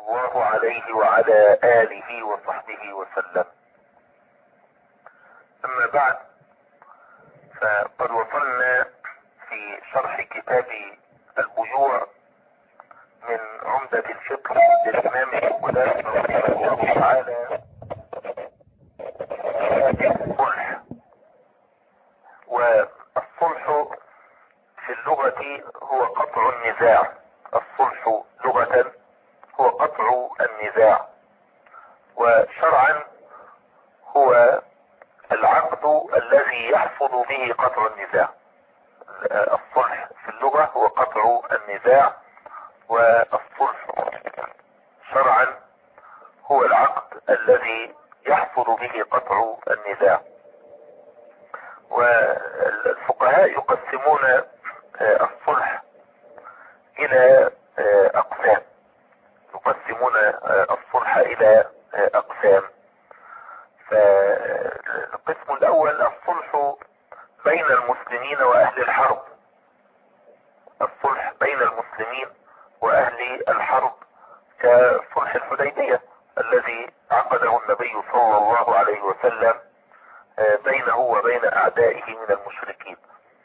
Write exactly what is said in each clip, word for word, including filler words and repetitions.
الله عليه وعلى آله وصحبه وسلم. أما بعد، فقد وصلنا في شرح كتاب البيوع من عمدة الفقه للإمام الغزالي رحمه الله تعالى الصلح. والصلح في اللغة هو قطع النزاع. الصلح لغة هو قطع النزاع، وشرعا هو العقد الذي يحصل به قطع النزاع. الصلح في اللغة هو قطع النزاع، والصلح شرعا هو العقد الذي يحصل به قطع النزاع. والفقهاء يقسمون الصلح الى اقسام يقسمون الصلح الى اقسام فالقسم الاول الصلح بين المسلمين واهل الحرب. الصلح بين المسلمين واهل الحرب كصلح الحديبية الذي عقده النبي صلى الله عليه وسلم بينه وبين اعدائه من المشركين.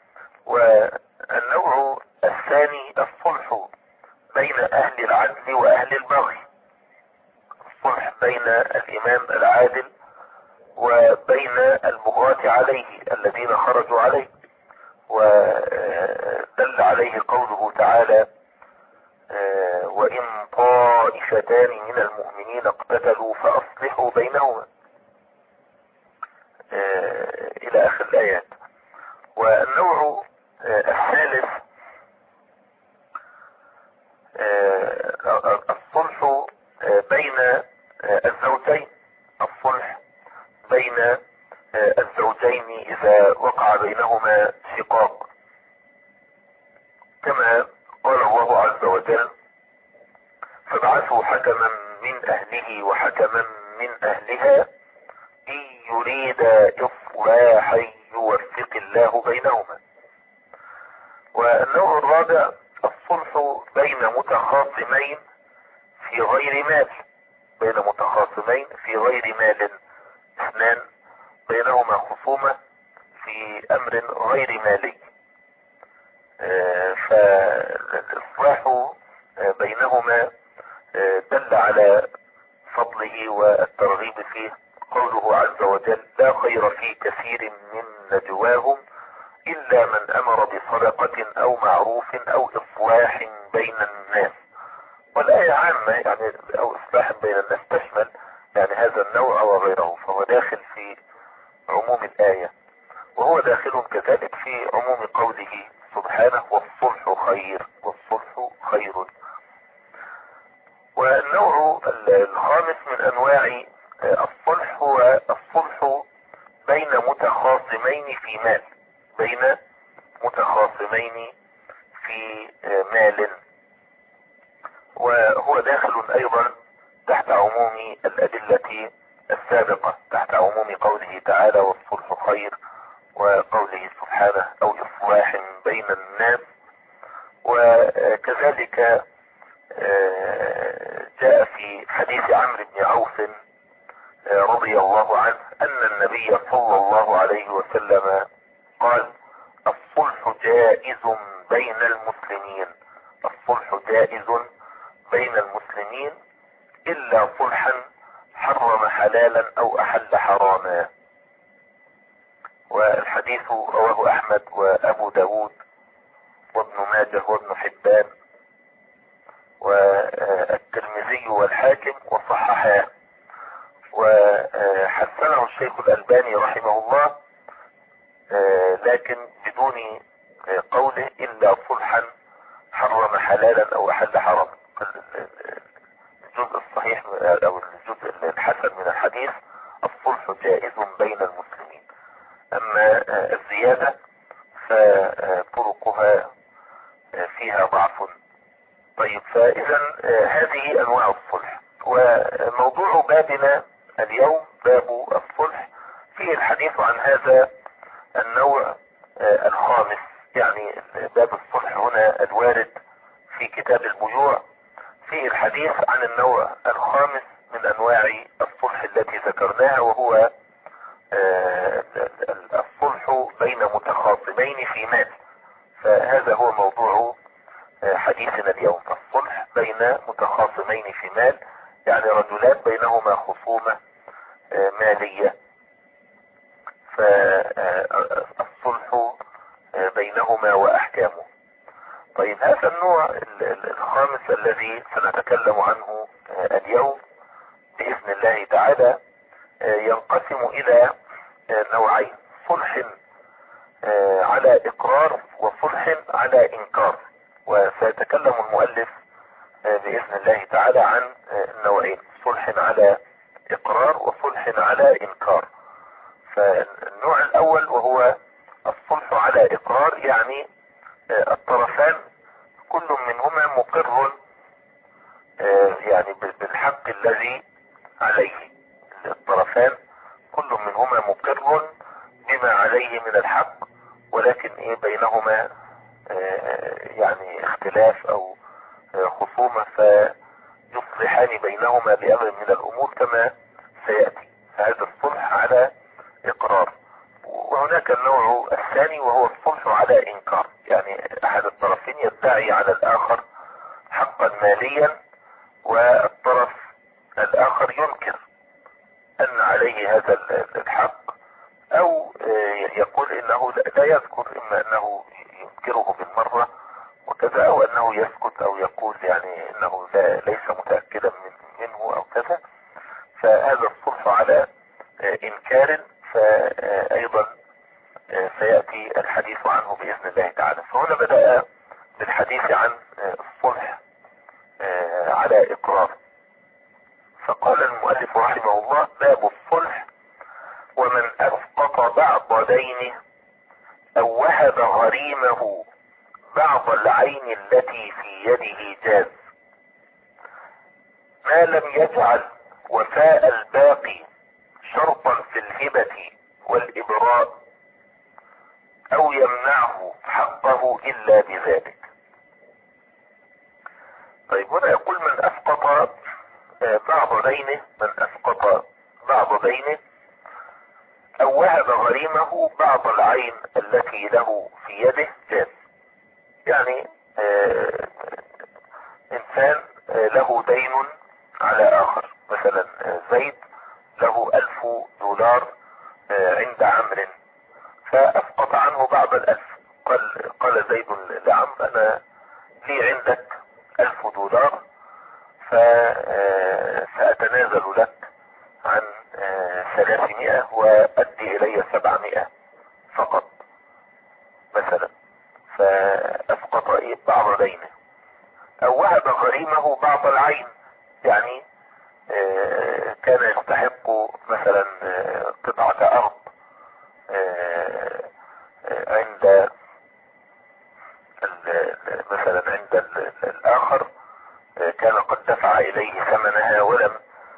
والنوع الثاني الصلح بين اهل العدل واهل البغي. الصلح بين الامام العادل وبين البغاة عليه الذين خرجوا عليه، ودل عليه قوله تعالى: وإن طائفتان من المؤمنين اقتتلوا فأصلحوا بينهما، إلى آخر الآيات. والنوع الثالث الصلح بين الزوجين. الصلح بين الزوجين إذا وقع بينهما شقاق، كما قال الله عز وجل: فابعثوا حكما من أهله وحكما من أهلها إن يريدا إصلاحا يوفق الله بينهما. والنوع الرابع الصلح بين متخاصمين في غير مال. بين متخاصمين في غير مال، اثنان بينهما خصومة في امر غير مالي، فالاصلاح بينهما دل على فضله والترغيب فيه. قوله عز وجل: لا خير في كثير من نجواهم الا من امر بصدقة او معروف او اصلاح بين الناس. والآية عامة، يعني او اصلاح بين الناس تشمل يعني هذا النوع وغيره، فهو داخل في عموم الآية، وهو داخل كذلك في عموم قوله سبحانه: والصلح خير والصلح خير. والنوع الخامس من انواع الصلح هو الصلح بين متخاصمين في مال. بين متخاصمين في مال، وهو داخل ايضا تحت عموم الادلة السابقة، تحت عموم قوله تعالى: والصلح خير، وقوله سبحانه: او اصلاح بين الناس. وكذلك جاء في حديث عمرو بن عوف رضي الله عنه ان النبي صلى الله عليه وسلم قال: الصلح جائز بين المسلمين. الصلح جائز بين المسلمين الا صلحا حرم حلالا او احل حراما. والحديث رواه احمد وابو داود وابن ماجه وابن حبان والترمذي والحاكم وصححاه، وحسنه الشيخ الألباني رحمه الله، لكن بدون قوله الا صلحا حرم حلالا او احل حراما. الجزء الصحيح او الجزء الحسن من الحديث: الصلح جائز بين المسلمين. اما الزيادة فطرقها فيها ضعف. طيب، فاذا هذه انواع الصلح. وموضوع بابنا اليوم باب الصلح فيه الحديث عن هذا النوع الخامس، يعني باب الصلح هنا الوارد في كتاب البيوع فيه الحديث الحديث عن النوع الخامس من انواع الصلح التي ذكرناها، وهو الصلح بين متخاصمين في مال. فهذا هو موضوع حديثنا اليوم، الصلح بين متخاصمين في مال، يعني رجلان بينهما خصومة مالية، فالصلح بينهما واحكامه. طيب هذا النوع الخامس الذي سنتكلم عنه اليوم بإذن الله تعالى ينقسم إلى نوعين: صلح على إقرار وصلح على إنكار. وسيتكلم المؤلف بإذن الله تعالى عن النوعين: صلح على إقرار وصلح على إنكار. فالنوع الأول وهو الصلح على إقرار، يعني الطرفان كل منهما مقر يعني بالحق الذي عليه. الطرفان كل منهما مقر بما عليه من الحق، ولكن ايه بينهما يعني اختلاف او خصومة، فيصلحان بينهما بأمر من الامور كما سيأتي. فهذا الصلح على اقرار. وهناك النوع الثاني وهو الصلح على انكار، يعني احد الطرفين يدعي على الاخر حقا ماليا، والطرف الاخر ينكر ان عليه هذا الحق، او يقول انه لا يذكر، اما انه ينكره بالمرة وكذا، او انه يسكت، او يقول يعني انه لا ليس متأكدا من منه او كذا. فهذا الصلح على انكار، فايضا سيأتي الحديث عنه بإذن الله تعالى. فهنا بدأ بالحديث عن الصلح على إقرار، فقال المؤلف رحمه الله: باب الصلح ومن أسقط بعض دينه أو وهب غريمه بعض العين التي في يده جاز، ما لم يجعل وفاء الباقي شرطا في الهبة والإبراء أو يمنعه حقه إلا بذلك. طيب هنا يقول: من أسقط بعض دينه، من أسقط بعض دينه أو وهب غريمه بعض العين التي له في يده جاز. يعني آه إنسان آه له دين على آخر، مثلا زيد له ألف دولار آه عند عمرو، فأسقط عنه بعض الألف. قال قال زيد لعمرو: أنا لي عندك ألف دولار، فسأتنازل لك عن ثلاثمائة وأدي إلي سبعمائة فقط مثلا. فأسقط إيه بعض دينه. أو وهب غريمه بعض العين، يعني كان يستحق مثلا قطعة أرض عند مثلا عند الآخر، كان قد دفع إليه ثمنها ولم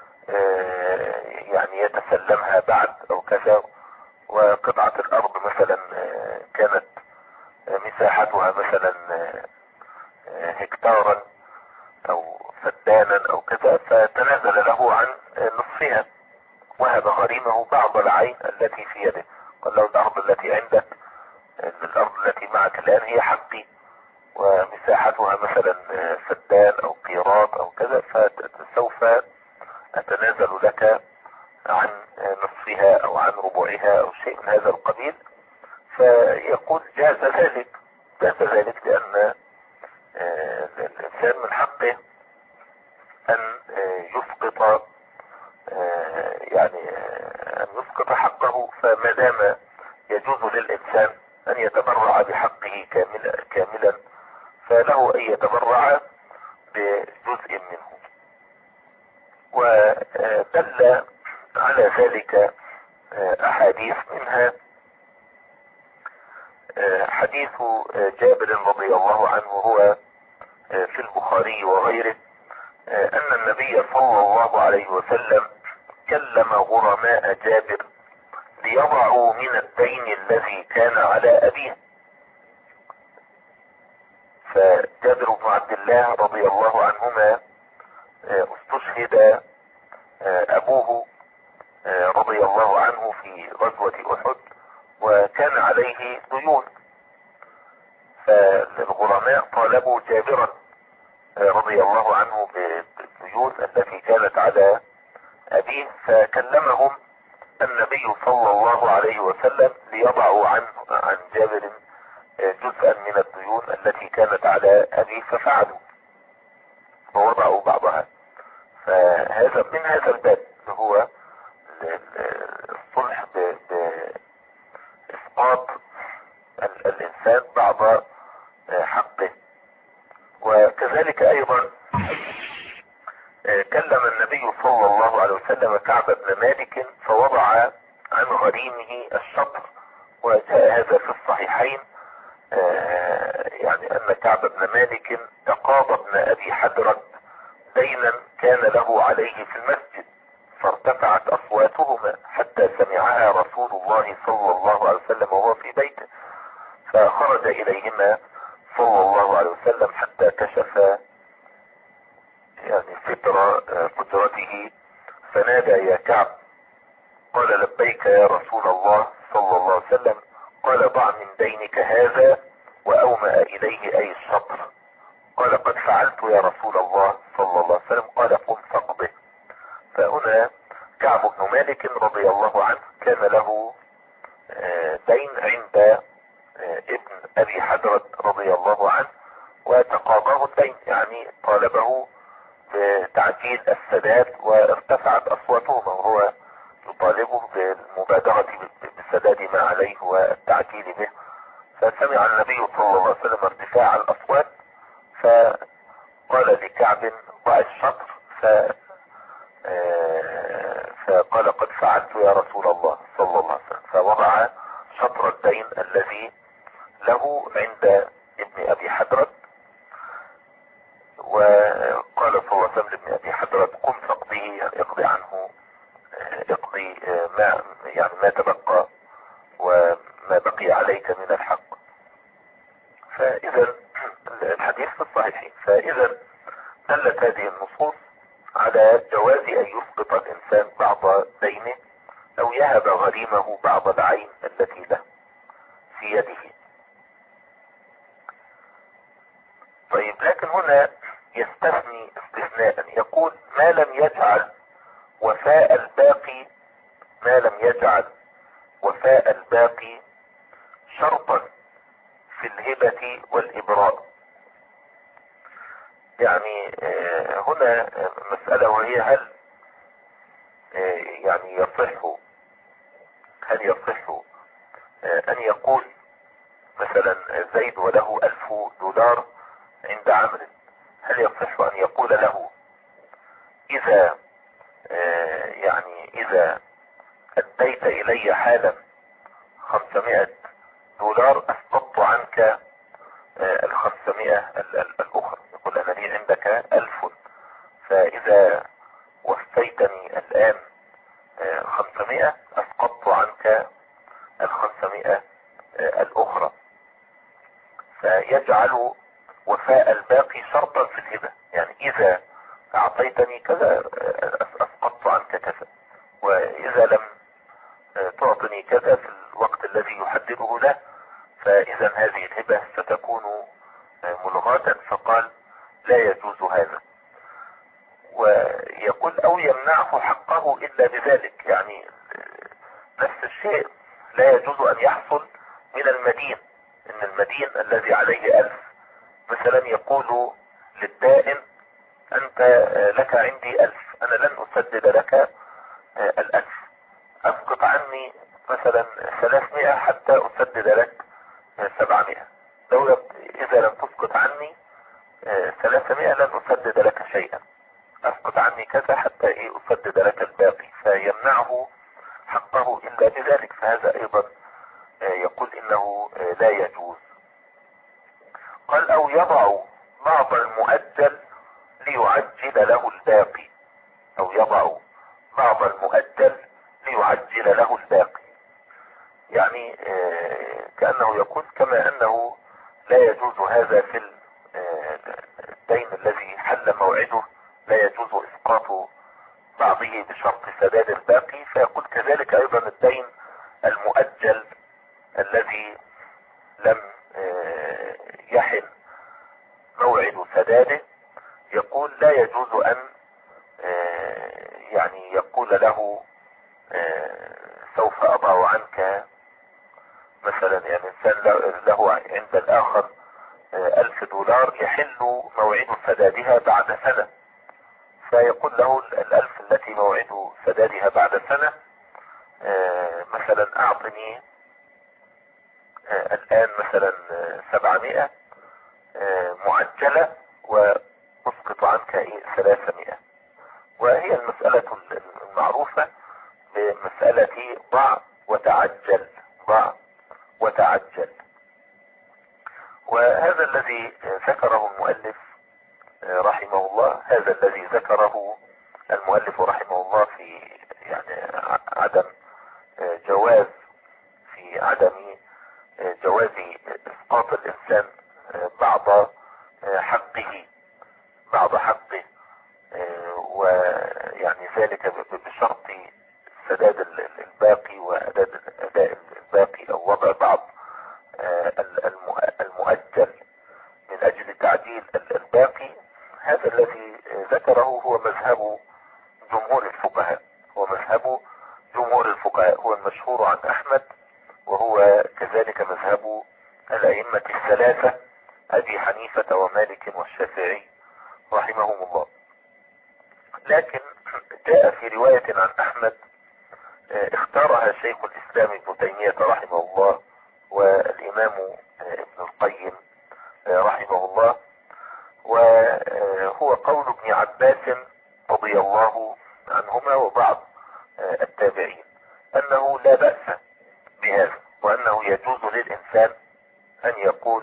يعني يتسلمها بعد أو كذا، وقطعة الأرض مثلا كانت مساحتها مثلا هكتارا أو فدانا أو كذا، فتنازل له عن نصفها، وهب غريمه بعض العين التي في يده. قال له: الأرض التي عندك، الأرض التي معك الآن هي حقي، ومساحتها مثلا فدان أو قيراط أو كذا، فسوف أتنازل لك عن نصفها أو عن ربعها أو شيء من هذا القبيل. فيقول: جاز ذلك، جاز ذلك لأن الإنسان من حقه أن يسقط يعني أن يسقط حقه، فما دام يجوز للإنسان أن يتبرع بحقه كاملا كاملا فله أن يتبرع بجزء منه. ودل على ذلك أحاديث، منها حديث جابر رضي الله عنه، هو في البخاري وغيره، أن النبي صلى الله عليه وسلم كلم غرماء جابر ليضعوا من الدين الذي كان على أبيه. فجابر بن عبد الله رضي الله عنهما استشهد ابوه رضي الله عنه في غزوة احد، وكان عليه ديون، فالغرماء طالبوا جابرا رضي الله عنه بالديون التي كانت على ابيه، فكلمهم النبي صلى الله عليه وسلم ليضعوا عنه عن جابر جزءا من الديون التي كانت على ابيه، ففعلوا ووضعوا بعضها. فهذا من هذا الباب اللي هو الصلح باسقاط الانسان بعض حقه. وكذلك ايضا كلم النبي صلى الله عليه وسلم كعب بن مالك فوضع عن غريمه الشطر، وجاء هذا في الصحيحين يعني ان كعب بن مالك تقاضى ابن ابي حدرد دينا كان له عليه في المسجد، فارتفعت اصواتهما حتى سمعها رسول الله صلى الله عليه وسلم وهو في بيته، فخرج اليهما صلى الله عليه وسلم حتى كشف يعني ستر قدرته، فنادى يا كعب، قال لبيك يا رسول الله صلى الله عليه وسلم، قال ضع من دينك هذا، وأومأ إليه أي الشطر، قال قد فعلت يا رسول الله صلى الله عليه وسلم، قال قم فاقضه. فهنا كعب بن مالك رضي الله عنه كان له دين عند ابن أبي حدرد رضي الله عنه، وتقاضاه الدين، يعني طالبه بتعجيل السداد، وارتفعت اصواتهما وهو يطالبه بالمبادرة بالسداد ما عليه والتعجيل به. فسمع النبي صلى الله عليه وسلم ارتفاع الاصوات، فقال لكعب ضع الشطر، ف فقال قد فعلت يا رسول الله صلى الله عليه وسلم، فوضع شطر الدين الذي له عند ابن ابي حدرد، وقال صلى الله عليه وسلم لابن ابي حدرد قم فاقضيه، يعني اقضي عنه، اقضي ما يعني ما تبقى وما بقي عليك من الحق. فاذا الحديث في الصحيحين، فاذا دلت هذه النصوص على جواز ان يسقط الانسان بعض دينه او يهب غريمه بعض العين التي له في يده. طيب، لكن هنا يستثني استثناء، يقول ما لم يجعل وفاء الباقي ما لم يجعل وفاء الباقي شرطا في الهبة والإبراء. يعني هنا مسألة، وهي هل يعني يصح هل يصح أن يقول مثلا زيد وله ألف دولار عند عمرو، هل يصح أن يقول له إذا يعني إذا أديت إلي حالا خمسمائة دولار أسقطت عنك الخمسمائة الأخرى، يقول أنا لي عندك ألف، فإذا وفيتني الآن خمسمائة أسقطت عنك الخمسمائة الأخرى، فيجعل وفاء الباقي شرطا في الهبة، يعني إذا أعطيتني كذا أسقطت عنك كذا، وإذا لم تعطني كذا في الوقت الذي يحدده له فإذا هذه الهبة ستكون ملغاة. فقال لا يجوز هذا، ويقول أو يمنعه حقه إلا بذلك، يعني نفس الشيء لا يجوز أن يحصل من المدين، إن المدين الذي عليه ألف مثلا يقول للدائن أنت لك عندي ألف، أنا لن أسدد لك الألف، أسقط عني مثلا ثلاثمائة حتى أسدد لك سبعمائة، لو إذا لم تسقط عني ثلاثمائة لن أسدد لك شيئا، أسقط عني كذا حتى إيه أسدد لك الباقي، فيمنعه حقه إلا بذلك، فهذا أيضا يقول إنه لا يجوز. قال أو يضع بعض المؤجل ليعجل له الباقي، أو يضع بعض المؤجل ليعجل له الباقي، يعني كأنه يقول كما أنه لا يجوز هذا في الدين الذي حل موعده، لا لا يجوز اسقاط بعضه بشرط سداد الباقي، فيقول كذلك ايضا الدين المؤجل الذي لم يحن موعد سداده، يقول لا يجوز ان يعني يقول له سوف اضع عنك مثلا، يعني انسان له عند الاخر الف دولار يحل موعد سدادها بعد سنة، فيقول له الالف التي موعد سدادها بعد سنة مثلا اعطني الان مثلا سبعمائة معجلة واسقط عنك ايه ثلاثمائة. وهي المسألة المعروفة بمسألة ضع وتعجل، ضع وتعجل. وهذا الذي ذكره المؤلف رحمه الله، هذا الذي ذكره المؤلف رحمه الله في يعني عدم جواز في عدم جواز اسقاط الانسان بعض حقه بعض حقه ويعني ذلك بشرط سداد الباقي واداء الباقي او وضع بعض المؤجل من اجل تعديل الباقي. هذا الذي ذكره هو مذهب جمهور الفقهاء، هو مذهب جمهور الفقهاء، هو المشهور عن احمد، وهو كذلك مذهب الائمة الثلاثة ابي حنيفة ومالك والشافعي رحمهم الله. لكن جاء في رواية عن احمد اختارها شيخ الاسلام ابن تيمية رحمه الله والامام ابن القيم رحمه الله، وهو قول ابن عباس رضي الله عنهما وبعض التابعين انه لا بأس بهذا، وانه يجوز للانسان ان يقول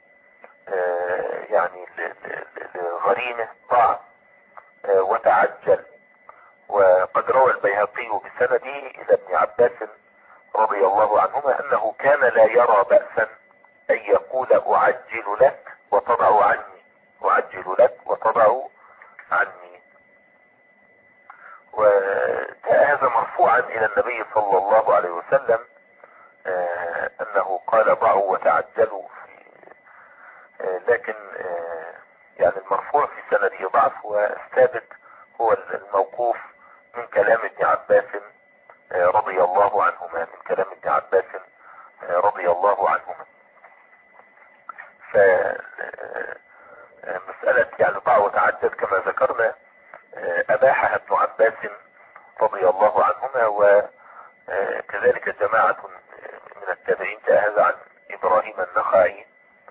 يعني لغريمه ضع وتعجل. وقد روى البيهقي بسنده الى ابن عباس رضي الله عنهما انه كان لا يرى بأسا ان يقول اعجل لك وتضع عني، اعجل لك وتضع عني. وجاء هذا مرفوعا الى النبي صلى الله عليه وسلم انه قال ضعوا وتعجلوا، لكن يعني المرفوع في سنده ضعف، والثابت هو الموقوف من كلام ابن عباس رضي الله عنهما، من كلام ابن عباس رضي الله عنهما. فمسألة يعني ضع وتعجل كما ذكرنا أباحها ابن عباس رضي الله عنهما، وكذلك جماعة من التابعين. جاء هذا عن إبراهيم النخعي،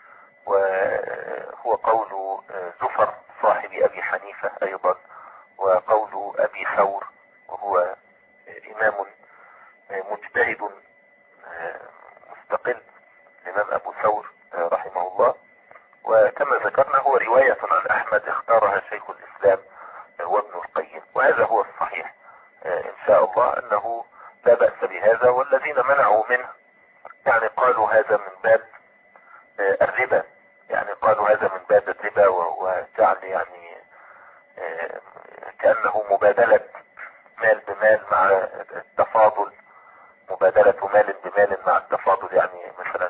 وهو قول زفر صاحب أبي حنيفة أيضا، وقول أبي ثور وهو إمام مجتهد مستقل، الإمام أبو ثور رحمه الله. وكما ذكرنا هو رواية عن أحمد اختارها شيخ الإسلام وابن القيم، وهذا هو الصحيح إن شاء الله أنه لا بأس بهذا. والذين منعوا منه يعني قالوا هذا من باب الربا، يعني قالوا هذا من باب الربا، وجعل يعني كأنه مبادلة مال بمال مع التفاضل، مبادلة مال بمال مع التفاضل. يعني مثلا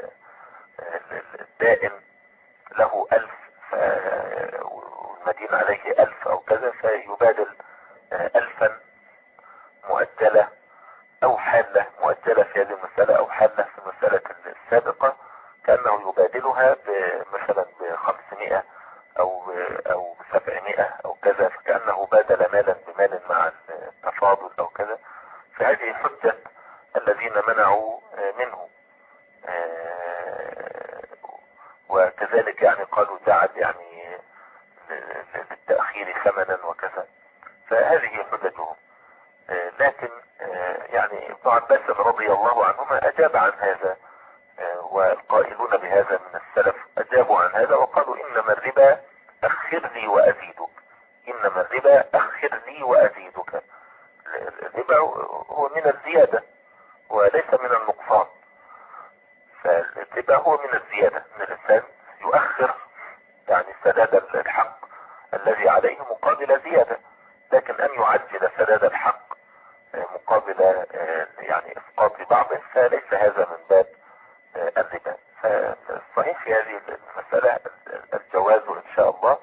الدائن له ألف والمدين عليه ألف أو كذا، فيبادل ألفا مؤجلة أو حالة مؤجلة في هذه المسألة، أو حالة في المسألة السابقة، كأنه يبادلها مثلا بخمسمائة أو أو بسبعمائة أو كذا، فكأنه بادل مالا بمال مع التفاضل أو كذا. فهذه حجة الذين منعوا منه. وكذلك يعني قالوا جعل يعني للتأخير ثمنا وكذا، فهذه حجتهم. لكن يعني ابن عباس رضي الله عنهما أجاب عن هذا، والقائلون بهذا من السلف أجابوا عن هذا وقالوا إنما الربا أخر لي وأزيدك، إنما الربا أخر لي وأزيدك. الربا هو من الزيادة وليس من النقصان، فالربا هو من الزيادة، من الإنسان يؤخر يعني سداد الحق الذي عليه مقابل زيادة، لكن ان يعجل سداد الحق مقابل يعني اسقاط بعضه فليس هذا من باب الربا. فالصحيح في هذه المسألة الجواز ان شاء الله،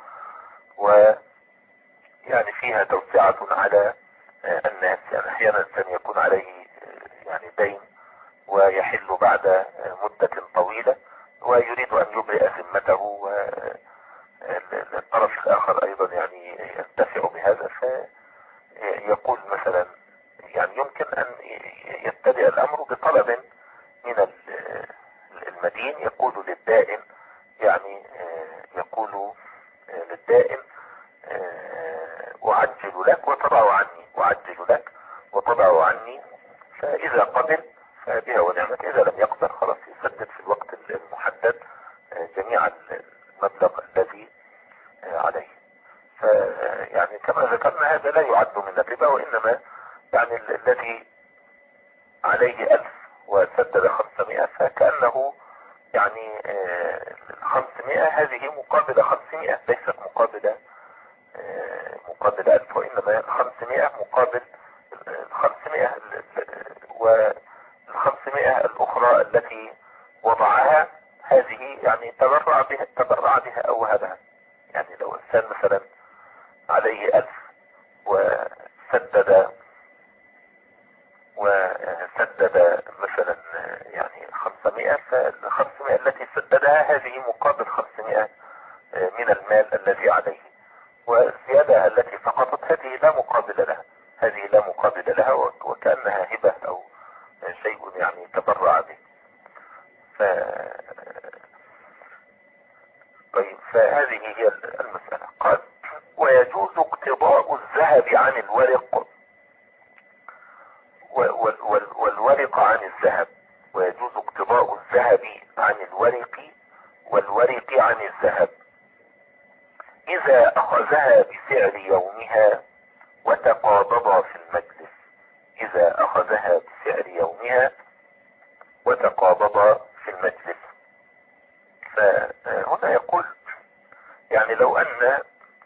ويعني فيها توسعة على الناس. يعني احيانا الانسان يكون عليه يعني دين ويحل بعد مدة طويلة ويريد ان يبرئ ذمته، والطرف الاخر ايضا يعني ينتفع بهذا، فيقول مثلا يعني يمكن ان يبتدئ الامر بطلب من المدين يقول للدائن، يعني يقول للدائن اعجل لك وتضع عني، اعجل لك وتضع عني، فاذا قبل فبها ونعمت، اذا لم يقبل خلاص يسدد في الوقت المحدد جميع المبلغ الذي عليه. فيعني كما ذكرنا هذا لا يعد من الربا، وانما يعني الذي عليه ألف وسدد خمسمائة فكأنه يعني خمسمائة هذه مقابل خمسمائة، ليست مقابل مقابل ألف، وإنما خمسمائة مقابل خمسمائة، والخمسمائة الأخرى التي وضعها هذه يعني تبرع بها تبرع بها أو وهبها. يعني لو إنسان مثلا عليه ألف وسدد وسدد مثلا يعني خمسمائة، فالخمسمائة التي سددها هذه مقابل خمسمائة من المال الذي عليه، والزيادة التي سقطت هذه لا مقابل لها، هذه لا مقابل لها وكأنها هبة أو شيء يعني تبرع به. ف... طيب فهذه هي المسألة. قال ويجوز اقتضاء الذهب عن الورق والورق عن الذهب، ويجوز اقتضاء الذهب عن الورق والورق عن الذهب إذا أخذها بسعر يومها وتقابضا في المجلس، إذا أخذها بسعر يومها وتقابضا في المجلس. فهنا يقول يعني لو أن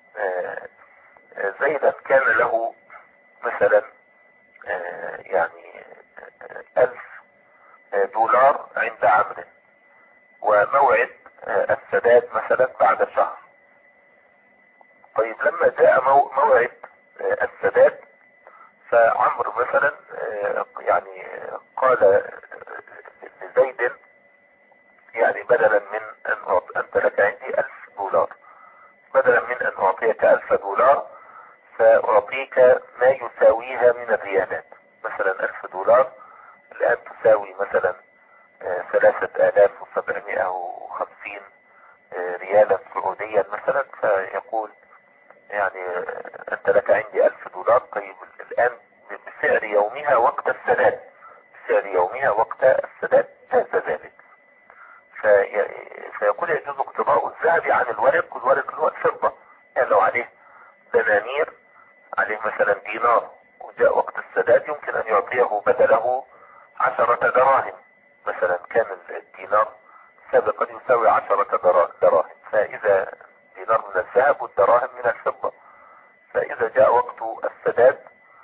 زيدا كان له مثلا يعني ألف دولار عند عمرو، وموعد السداد مثلا بعد شهر. طيب لما جاء موعد السداد فعمرو مثلا يعني قال لزيد يعني بدلا من ان انت لك عندي ألف دولار، بدلا من ان اعطيك ألف دولار ساعطيك ما يساويها من الريالات. مثلا ألف دولار الان تساوي مثلا ثلاثة آلاف وسبعمائة وخمسين ريالا سعوديا مثلا، فيقول يعني انت لك عندي ألف دولار. طيب الان بسعر يومها وقت السداد، بسعر يومها وقت السداد جاز ذلك. في فيقول يجوز اقتضاء الذهب عن الورق، والورق اللي هو الفضة. يعني لو عليه دنانير، عليه مثلا دينار، وجاء وقت السداد يمكن ان يعطيه بدله عشرة دراهم مثلا، كان الدينار سابقا يساوي عشرة دراهم، فاذا دينار من الذهب والدراهم من الفضة، فاذا جاء وقت السداد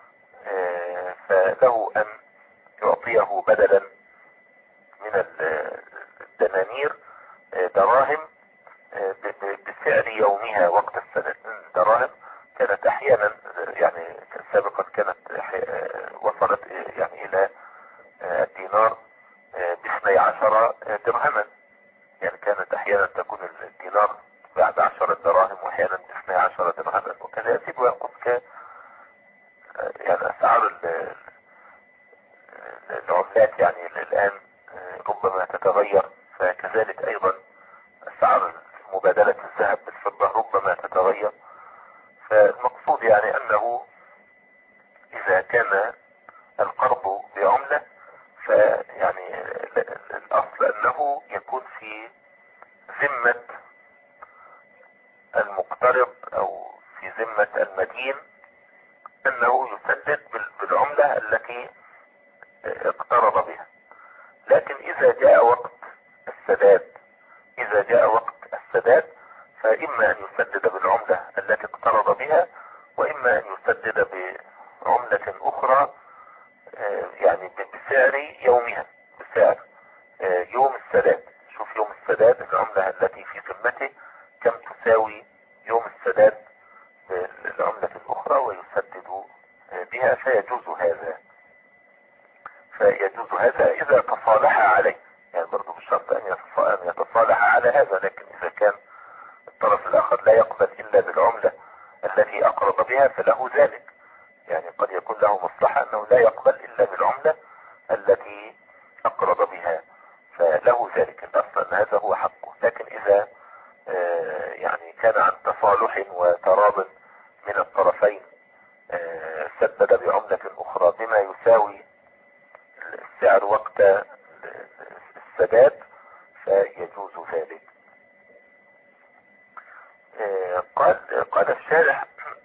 فله ان يعطيه بدلا من الدنانير دراهم بسعر يومها وقت السداد. الدراهم كانت احيانا يعني سابقا كانت وصلت يعني الى الدينار باثني عشر درهما، يعني كانت احيانا تكون الدينار بعد عشرة دراهم واحيانا باثني عشر درهما، وكذا يزيد وينقص ك يعني اسعار العملات يعني الان ربما تتغير، فكذلك ايضا اسعار مبادلة الذهب بالفضة ربما تتغير. فالمقصود يعني انه اذا كان القرض بعملة فيعني الاصل انه يكون في ذمة المقترض او في ذمة المدين انه يسدد بالعملة التي اقترض بها. لكن اذا جاء وقت السداد اذا جاء وقت السداد فإما أن يسدد بالعملة التي اقترض بها، وإما أن يسدد بعملة أخرى يعني بسعر يومها، بسعر يوم السداد. شوف يوم السداد العملة التي في ذمته كم تساوي يوم السداد بالعملة الأخرى ويسدد بها، فيجوز هذا فيجوز هذا إذا تصالح عليه، يعني برضو بالشرط أن يتصالح على هذا. لكن إذا كان الطرف الآخر لا يقبل إلا بالعملة التي أقرض بها فله ذلك، يعني قد يكون له مصلحة أنه لا يقبل إلا بالعملة التي أقرض بها فله ذلك، الأصل أن هذا هو حقه. لكن إذا يعني كان عن تصالح وتراض من الطرفين سدد بعملة أخرى بما يساوي السعر وقت السداد فيجوز ذلك. قال قال الشارح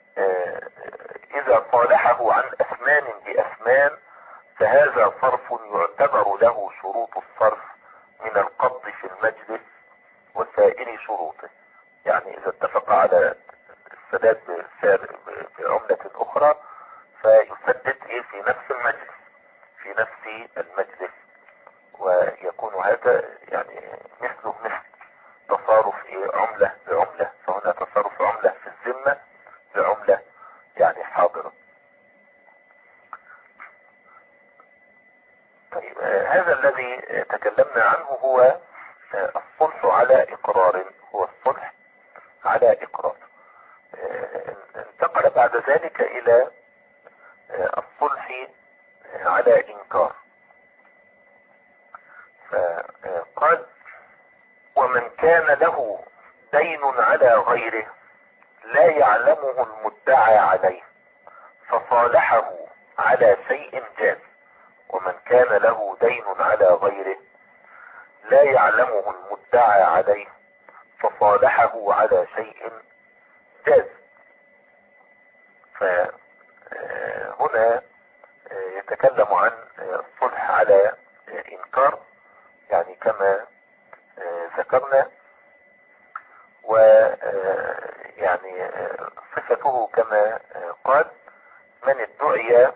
إذا صالحه عن أثمان بأثمان فهذا صرف يعتبر له شروط الصرف من القبض في المجلس وسائر شروطه. يعني إذا اتفق على السداد بسعر بعملة أخرى فيسدد في نفس المجلس في نفس المجلس، ويكون هذا يعني مثله مثل تصارف عملة بعملة، فهنا تصرف عملة في الذمة بعملة يعني حاضرة. طيب هذا الذي تكلمنا عنه هو الصلح على إقرار، هو الصلح على إقرار. انتقل بعد ذلك إلى الصلح على إنكار، فقال ومن كان له دين على غيره لا يعلمه المدعى عليه فصالحه على شيء جاز. ومن كان له دين على غيره لا يعلمه المدعى عليه فصالحه على شيء جاز. فهنا يتكلم عن الصلح على إنكار، يعني كما ذكرنا، ويعني صفته كما قال من ادعي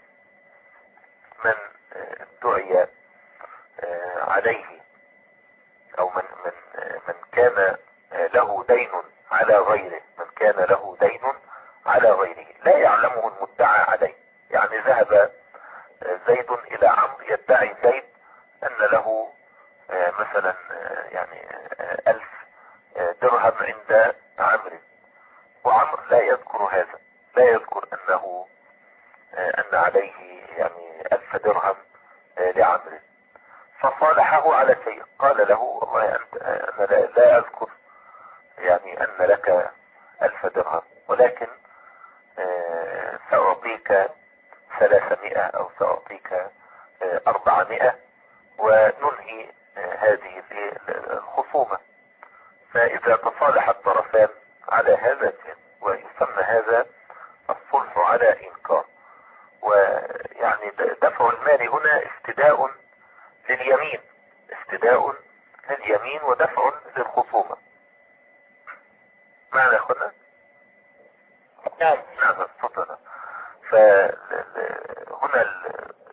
من ادعي عليه او من من من كان له دين على غيره من كان له دين على غيره لا يعلمه المدعى عليه. يعني ذهب زيد الى عمرو يدعي زيد ان له مثلا يعني الف درهم عند عمرو، وعمرو لا يذكر هذا، لا يذكر انه ان عليه يعني الف درهم لعمرو، فصالحه على شيء. قال له والله انت انا لا, لا اذكر يعني ان لك الف درهم، ولكن سأعطيك ثلاثمائة او سأعطيك اربعمائة وننهي هذه الخصومة. فاذا تصالح الطرفان على هذا ويسمى هذا الصلح على انكار. ويعني دفع المال هنا افتداء لليمين افتداء لليمين ودفع للخصومة. معنى أخونا؟ نعم نعم تفضل. فهنا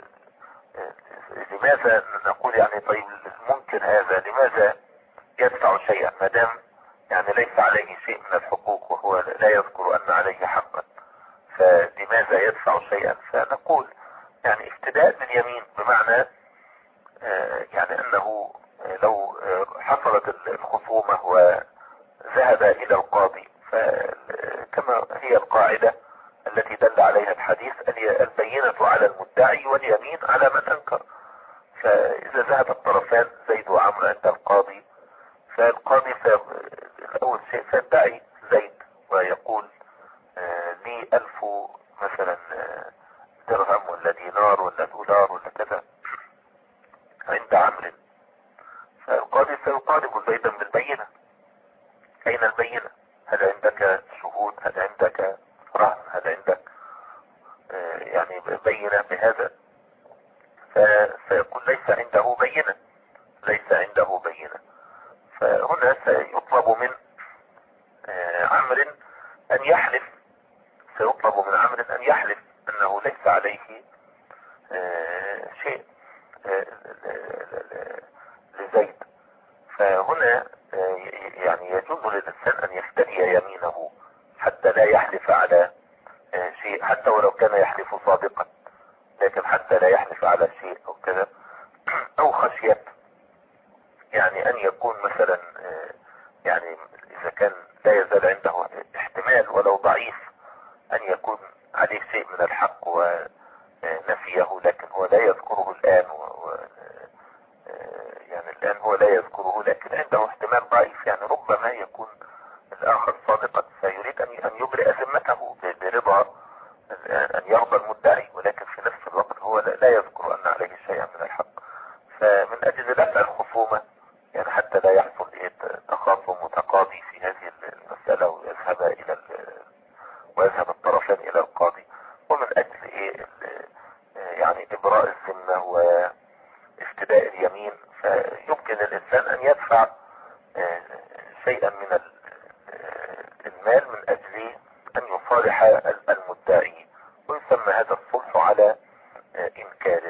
لماذا نقول يعني طيب ممكن هذا لماذا يدفع شيئا ما دام يعني ليس عليه شيء من الحقوق وهو لا يذكر أن عليه حقا، فلماذا يدفع شيئا؟ فنقول يعني افتداء باليمين بمعنى آه يعني انه لو حصلت الخصومة وذهب الى القاضي، فكما هي القاعدة التي دل عليها الحديث البينة على المدعي واليمين على من انكر. فاذا ذهب الطرفان زيد وعمرو عند القاضي، فالقاضي اول شيء سيدعي زيد ويقول آه لي الف مثلا آه درهم ولا دينار ولا دولار ولا كذا عند عمرو، فالقاضي سيطالب زيدا بالبينة. اين البينة؟ هل عندك شهود؟ هل عندك رهن؟ هل عندك آه يعني بينة بهذا؟ فسيقول ليس عنده بينة ليس عنده بينة. فهنا سيطلب من أن يحلف أنه ليس عليه شيء لزيد. فهنا يعني يجوز للإنسان أن يفتدي يمينه حتى لا يحلف على شيء، حتى ولو كان يحلف صادقا، لكن حتى لا يحلف على شيء أو كذا، أو خشية يعني أن يكون مثلا يعني إذا كان لا يزال عنده احتمال ولو ضعيف أن يكون عليه شيء من الحق ونفيه، لكن هو لا يذكره الآن و يعني الآن هو لا يذكره، لكن عنده احتمال ضعيف، يعني ربما يكون الآخر صادقا فيريد أن يبرئ ذمته برضا أن يرضى المدعي، ولكن في نفس الوقت هو لا يذكر أن عليه شيئا من الحق. فمن أجل دفع الخصومة يعني حتى لا يحصل تخاصم متقاضي في هذه المسألة ويذهب إلى ويذهب الطرفين إلى القاضي، ومن أجل إيه يعني إبراء الذمة وافتداء اليمين، فيمكن الإنسان أن يدفع شيئا من المال من أجل أن يصالح المدعي، ويسمى هذا الصلح على إنكاره.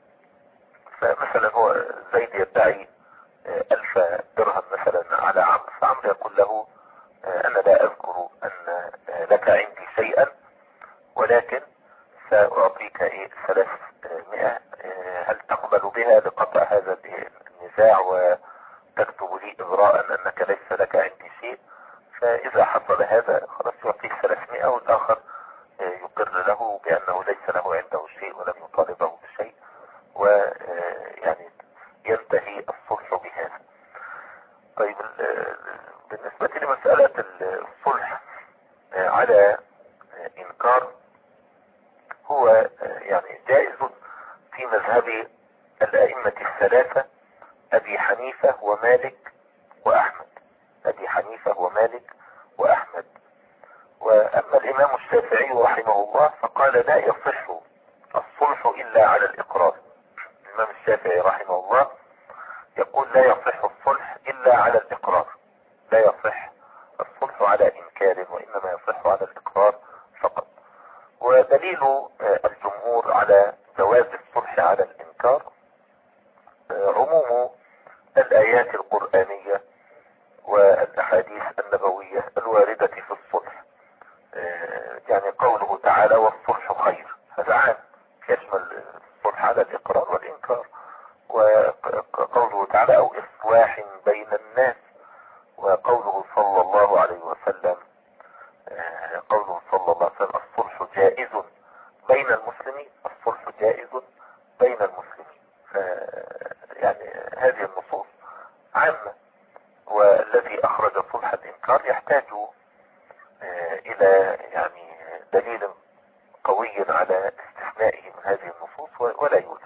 فمثلا هو زيد يدعي ألف درهم مثلا على عمرو، فعمرو يقول له أنا لا أذكر أن لك عندي شيئا، ولكن سأعطيك إيه ثلاثمائة، هل تقبل بها لقطع هذا النزاع وتكتب لي إبراء أنك ليس لك عندي شيء؟ فإذا حصل هذا خلاص يعطيه ثلاثمائة، والآخر يقر له بأنه ليس له عنده شيء ولم يطالبه بشيء، ويعني ينتهي الصلح بهذا. طيب بالنسبة لمسألة الصلح على إنكار، هو يعني جائز في مذهب الأئمة الثلاثة أبي حنيفة ومالك وأحمد، أبي حنيفة ومالك وأحمد. وأما الإمام الشافعي رحمه الله فقال لا يصح الصلح إلا على الإقرار. الإمام الشافعي رحمه الله يقول لا يصح الصلح إلا على الإقرار، لا يصح الصلح على إنكار، وإنما يصح على الإقرار فقط. ودليل الجمهور على جواز الصلح على الإنكار عموم الآيات القرآنية والأحاديث النبوية الواردة في الصلح، يعني قوله تعالى والصلح خير، هذا عام يشمل الصلح على الإقرار والإنكار. وقوله تعالى أو إصلاح بين الناس، وقوله صلى الله عليه وسلم قوله صلى الله عليه وسلم الصلح جائز بين المسلمين، الصلح جائز بين المسلمين. يعني هذه النصوص عامة، والذي أخرج صلح الإنكار يحتاج إلى يعني دليل قوي على استثنائه من هذه النصوص ولا يوجد.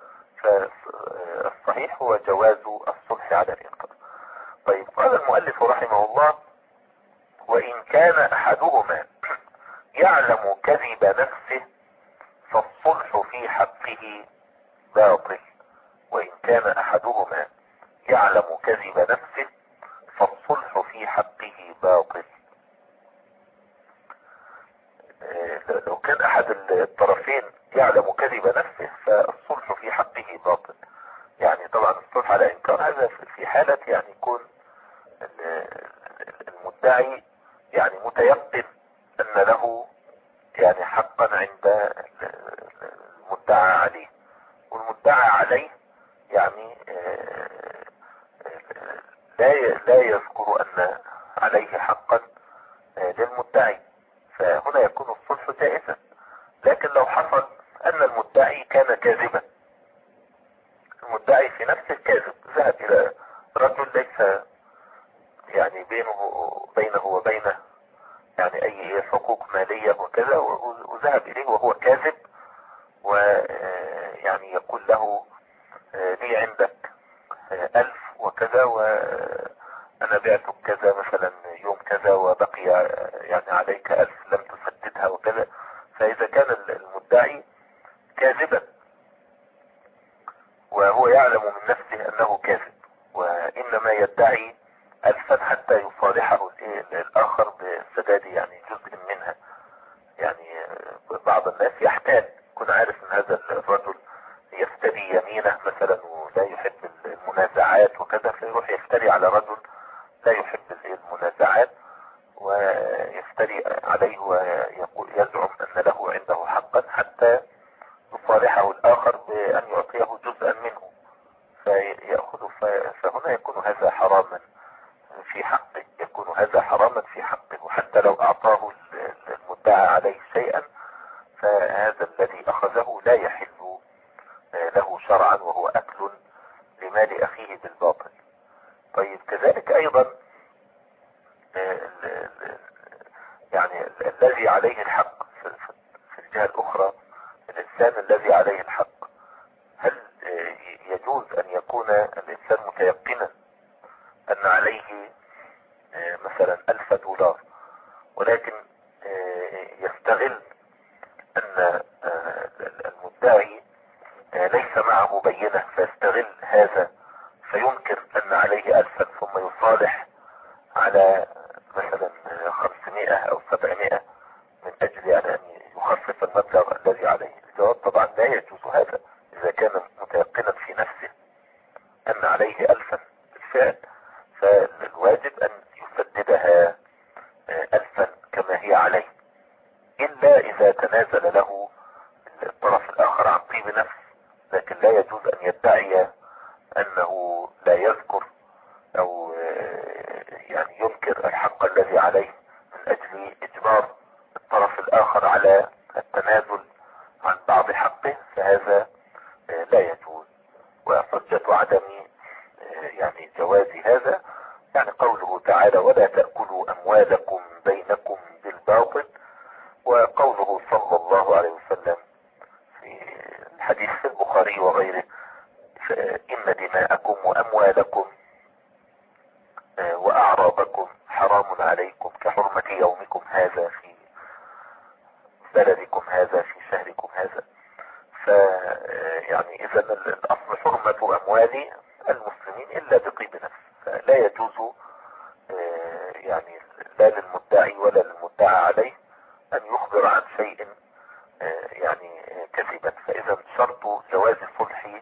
فالصحيح هو جواز الصلح على الإنكار. طيب قال المؤلف رحمه الله وإن كان أحدهما يعلم كذب نفسه فالصلح في حقه باطل. وإن كان أحدهما يعلم كذب نفسه فالصلح في حقه باطل. لو كان أحد الطرفين يعلم كذب نفسه فالصلح في حقه باطل. يعني طبعا الصلح على إنكار هذا في حالة يعني يكون المدعي يعني متيقن أن له يعني حقا عند المدعى عليه، والمدعى عليه يعني لا لا يذكر أن عليه حقا للمدعي، فهنا يكون الصلح جائزا. لكن لو حصل أن المدعي كان كاذبا، المدعي في نفسه كاذب، ذهب إلى رجل ليس يعني بينه بينه وبينه يعني أي حقوق مالية وكذا، وذهب إليه وهو كاذب، ويعني يقول له لي عندك ألف وكذا وأنا بعتك كذا مثلا يوم كذا وبقي يعني عليك ألف لم تسددها وكذا. فإذا كان المدعي كاذبا وهو يعلم من نفسه أنه كاذب، وإنما يدعي ألفا حتى يصالحه الآخر بسداد يعني جزء منها، يعني بعض الناس يحتال، يكون عارف ان هذا الرجل يفتري يمينه مثلا ولا يحب المنازعات وكذا، فيروح يفتري على رجل لا يحب المنازعات ويفتري عليه ويقول يزعم ان له عنده حقا حتى يصالحه الاخر بان يعطيه جزءا منه فيأخذ. فهنا يكون هذا حراما في حقه، يكون هذا حراما في حقه، وحتى لو اعطاه المدعى عليه شيئا فهذا الذي اخذه لا يحل له شرعا وهو اكل لمال اخيه بالباطل. طيب كذلك ايضا يعني الذي عليه الحق في الجهة الاخرى، الانسان الذي عليه الحق، هل يجوز ان يكون الانسان متيقنا ان عليه مثلا الف دولار ولكن يستغل ان المدعي ليس معه بينة فيستغل هذا فينكر ان عليه الفا ثم يصالح على مثلا خمسمائة او سبعمائة من اجل يعني ان يخفف المبلغ الذي عليه؟ الجواب طبعا لا يجوز هذا اذا كان متيقنا في نفسه ان عليه الفا بالفعل، فالواجب ان يسددها الفا كما هي عليه، الا اذا تنازل له الطرف الاخر عن طيب نفس، لكن لا يجوز ان يدعي انه لا يذكر او يعني ينكر الحق الذي عليه من اجل اجبار الطرف الاخر على التنازل عن بعض حقه، فهذا لا يجوز. وحجة عدم يعني جواز هذا يعني قوله تعالى ولا تأكلوا اموالكم بينكم بالباطل، وقوله صلى الله عليه وسلم في الحديث في البخاري وغيره إن دماءكم وأموالكم وأعراضكم حرام عليكم كحرمة يومكم هذا في بلدكم هذا في شهركم هذا. فيعني إذا الأصل حرمة أموال المسلمين إلا بطيب نفس، فلا يجوز يعني لا للمدعي ولا للمدعى عليه أن يخبر عن شيء يعني كذبا. فإذا شرط جواز الصلح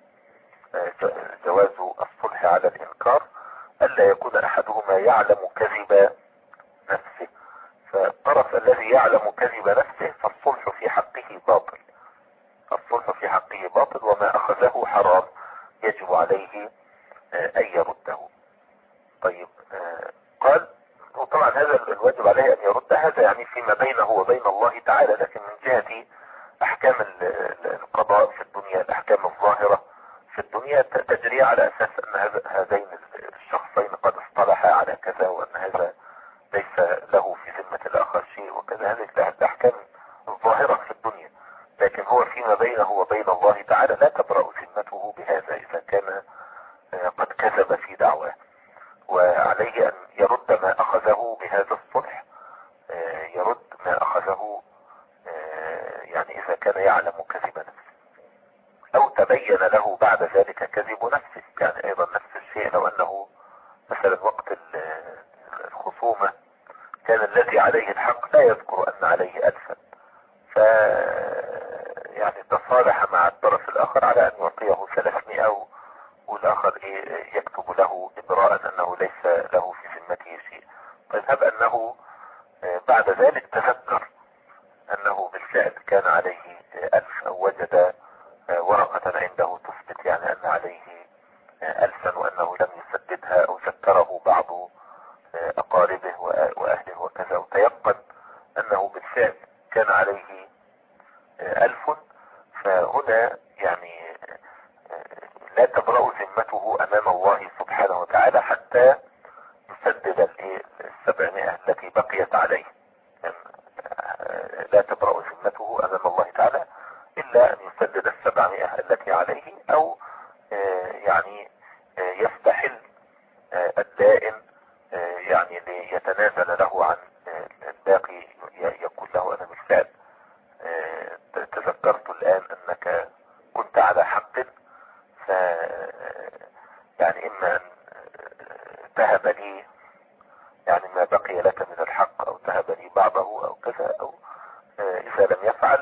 جواز الصلح على الإنكار ألا يكون أحدهما يعلم كذب نفسه، فالطرف الذي يعلم كذب نفسه فالصلح في حقه باطل، الصلح في حقه باطل وما أخذه حرام يجب عليه أن يرده. طيب قال وطبعا هذا الواجب عليه أن يرد، هذا يعني فيما بينه وبين الله تعالى، لكن من جهة أحكام القضاء في الدنيا، الأحكام الظاهرة في الدنيا تجري على أساس أن هذين الشخصين قد اصطلحا على كذا وأن هذا ليس له في ذمة الآخر شيء وكذا، هذه الأحكام الظاهرة في الدنيا. لكن هو فيما بينه وبين الله تعالى لا تبرأ ذمته بهذا إذا كان قد كذب في دعواه، وعليه أن يرد ما أخذه بهذا الصلح، يرد ما أخذه يعني إذا كان يعلم كذب نفسه أو تبين له بعد ذلك كذب نفسه. يعني أيضا نفس الشيء لو أنه مثلا وقت الخصومة كان الذي عليه الحق لا يذكر أن عليه ألفا، ف يعني تصالح مع الطرف الآخر على أن يعطيه ثلاثمائة والآخر يكتب له إبراء أنه ليس له في ذمته شيء. طيب هب أنه بعد ذلك تذكر أنه بالفعل كان عليه ألف أو وجد ورقة عنده تثبت يعني أن عليه ألفا وأنه لم يسددها، أو ذكره بعض أقاربه وأهله وكذا وتيقن أنه بالفعل كان عليه ألف، فهنا يعني لا تبرأ ذمته أمام الله سبحانه وتعالى حتى يسدد السبعمائة التي بقيت عليه، لا تبرأ ذمته أمام الله تعالى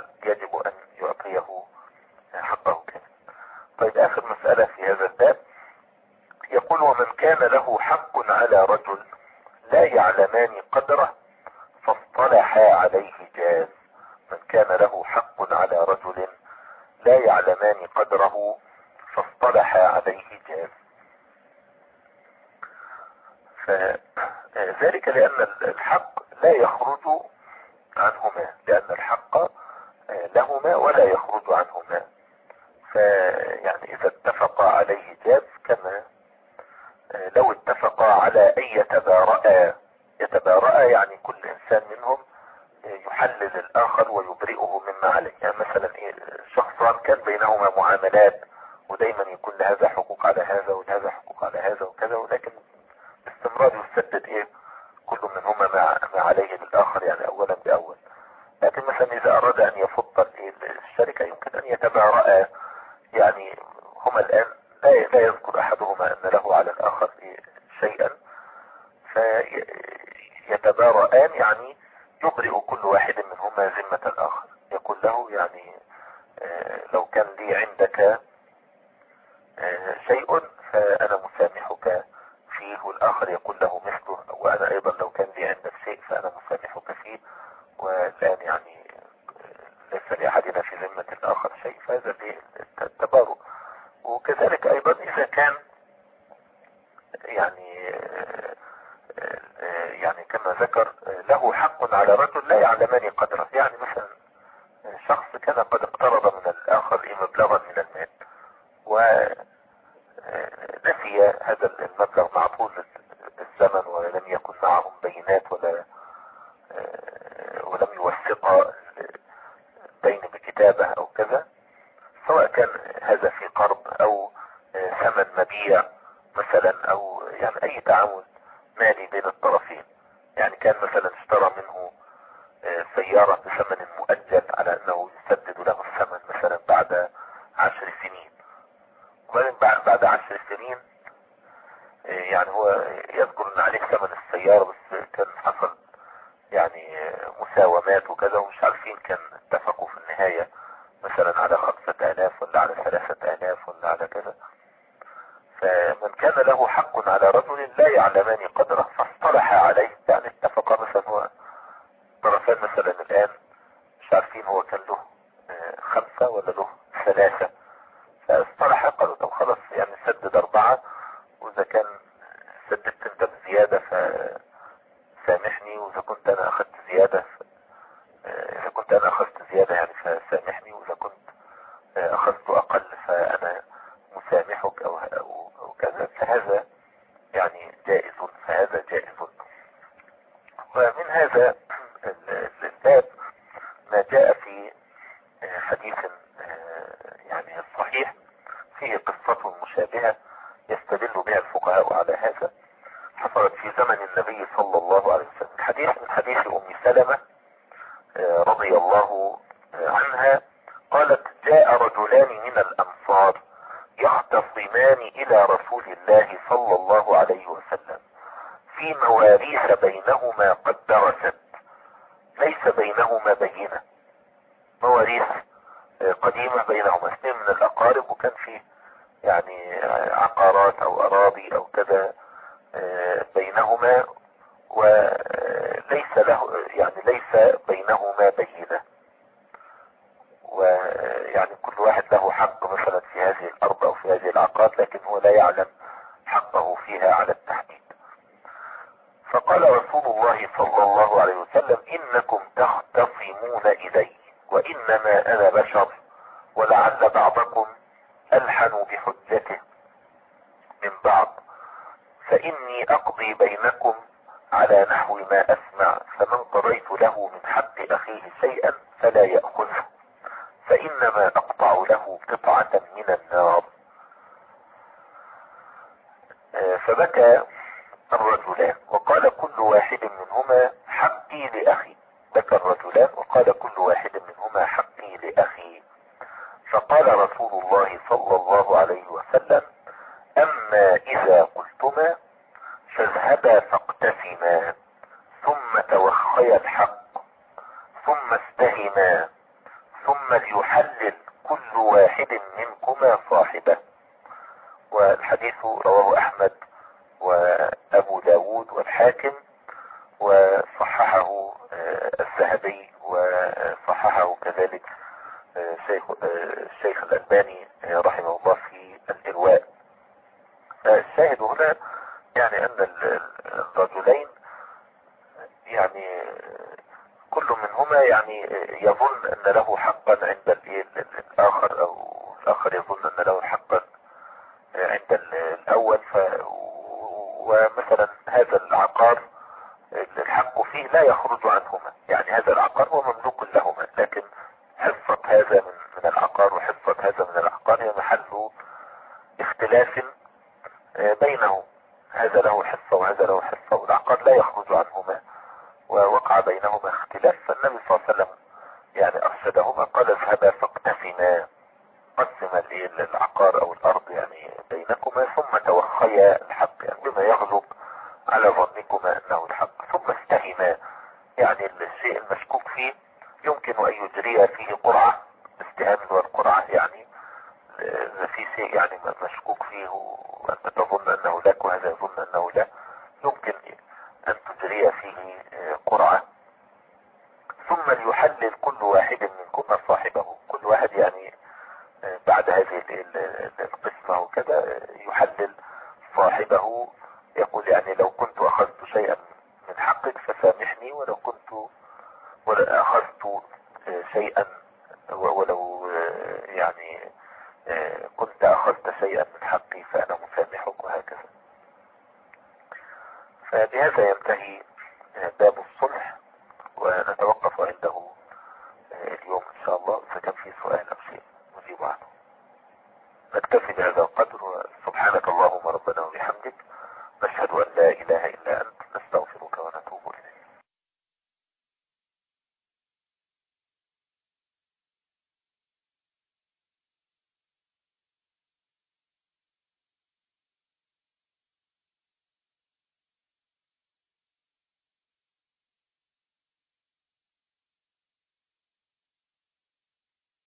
فعل يجب أن يعطيه حقه كامل. طيب آخر مسألة في هذا الباب يقول: ومن كان له حق على رجل لا يعلمان قدره فاصطلحا عليه جاز. من كان له حق على رجل لا يعلمان قدره فاصطلحا عليه جاز. فذلك لأن الحق لا يخرج عنهما، لأن الحق لهما ولا يخرج عنهما. فيعني إذا اتفقا عليه جاز، كما لو اتفقا على أن يتبارأ. يتبارأ يعني كل إنسان منهم يحلل الآخر ويبرئه مما عليه. يعني مثلا شخصان كان بينهما معاملات، ودايما يكون لهذا حقوق على هذا ولهذا حقوق على هذا وكذا، ولكن باستمرار يسدد ايه كل منهما ما, ما عليه للآخر، يعني أولا بأول. لكن مثلا إذا أراد أن يفضل الشركة يمكن أن يتبارأ، يعني هما الآن لا لا يذكر أحدهما أن له على الآخر شيئا، فيتبارأان يعني يبرئ كل واحد منهما ذمة الآخر. يقول له يعني لو كان لي عندك شيء فأنا مسامحك فيه، والآخر يقول له مثله، وأنا أيضا لو كان لي عندك شيء فأنا مسامحك فيه، والآن يعني ليس لأحدنا في ذمة الآخر شيء، فهذا التبارؤ. وكذلك أيضا إذا كان يعني يعني كما ذكر له حق على رجل لا يعلمان قدره، يعني مثلا شخص كان قد اقترض من الآخر مبلغا من المال ونسي هذا المبلغ مع طول الزمن، ولم يكن معهم بينات ولا ولم يوثق بين بكتابة أو كذا، سواء كان هذا في قرض أو ثمن مبيع مثلا، أو يعني أي تعامل مالي بين الطرفين. يعني كان مثلا اشترى منه سيارة بثمن مؤجل على أنه يسدد له الثمن مثلا بعد عشر سنين، وبعدين بعد عشر سنين يعني هو يذكر أن عليه ثمن السيارة، بس كان حصل يعني مساومات وكذا ومش عارفين، كان اتفقوا في النهاية مثلا على خمسة آلاف ولا على ثلاثة آلاف ولا على كذا. فمن كان له حق على رجل لا يعلمان قدره فاصطلح عليه، يعني اتفق مثلا هو طرفان مثلا الآن مش عارفين هو كان له خمسة ولا له ثلاثة، فاصطلح قالوا طب خلاص يعني سدد أربعة، وإذا كان سددت انت بزيادة فسامحني، وإذا كنت أنا أخذت زيادة إذا كنت أنا أخذت زيادة يعني فسامحني، وإذا كنت أخذت أقل فأنا مسامحك أو, أو, أو كذا، فهذا يعني جائز، فهذا جائز. ومن هذا الباب ما جاء في حديث يعني الصحيح فيه قصة مشابهة يستدل بها الفقهاء على هذا، حصلت في زمن النبي صلى الله عليه وسلم. حديث من حديث أم سلمة رضي الله عنها قالت: جاء رجلان من الأنصار يختصمان إلى رسول الله صلى الله عليه وسلم في مواريث بينهما قد درست، ليس بينهما بينة، مواريث قديمة بينهما، اثنين من الأقارب، وكان فيه يعني عقارات أو أراضي أو كذا بينهما، وليس له يعني ليس بينهما بينة، ويعني كل واحد له حق مثلا في هذه الأرض أو في هذه العقار، لكن هو لا يعلم حقه فيها على التحديد. فقال رسول الله صلى الله عليه وسلم: إنكم تختصمون إلي وإنما أنا بشر، ولعل بعضكم ألحن بحجته من بعض، فإني أقضي بينكم على نحو ما أسمع، فمن قضيت له من حق أخيه شيئا فلا يأخذه، فإنما أقطع له قطعة من النار. فبكى الرجلان وقال كل واحد منهما حقي لأخي، بكى الرجلان وقال كل واحد منهما حقي لأخي. فقال رسول الله صلى الله عليه وسلم: أما إذا قلتما فاذهبا فاقتسما، ثم توخيا الحق، ثم استهما، ثم ليحلل كل واحد منكما صاحبه. والحديث رواه أحمد وأبو داود والحاكم، وصححه الذهبي، وصححه كذلك شيخ الشيخ الألباني رحمه الله في الإرواء. الشاهد هنا يعني أن الرجلين يعني كل منهما يعني يظن أن له حقا عند الآخر، أو الآخر يظن أن له حقا عند الأول. ف ومثلا هذا العقار الحق فيه لا يخرج عنهما، يعني هذا العقار هو مملوك لهما، لكن حصة هذا من من العقار وحصة هذا من العقار هي محل اختلاف بينهم، هذا له حصة وهذا له حصة، والعقار لا يخرج عنهما ووقع بينهما اختلاف. فالنبي صلى الله عليه وسلم يعني أرشدهما، قال اذهبا فاقتسما، قسم العقار أو الأرض يعني بينكما، ثم توخيا الحق يعني بما يغلب على ظنكما أنه الحق، ثم استهما، يعني الشيء المشكوك فيه يمكن أن يجري فيه قرعة، استهام والقرعة يعني إذا في شيء يعني مشكوك فيه وأنت تظن أنه لك وهذا يظن أنه لا، يمكن أن تجري فيه قرعة. ثم ليحلل كل واحد منكم صاحبه، كل واحد يعني بعد هذه القسمة وكذا يحلل صاحبه، يقول يعني لو كنت أخذت شيئا من حقك فسامحني، ولو كنت ولا أخذت شيئا ولو يعني كنت أخذت شيئا من حقي فأنا مسامحك، وهكذا. فبهذا ينتهي باب الصلح، ونتوقف عنده اليوم إن شاء الله. إذا كان في سؤال أو شيء نجيب عنه. نكتفي بهذا القدر، وسبحانك اللهم ربنا وبحمدك، نشهد أن لا إله إلا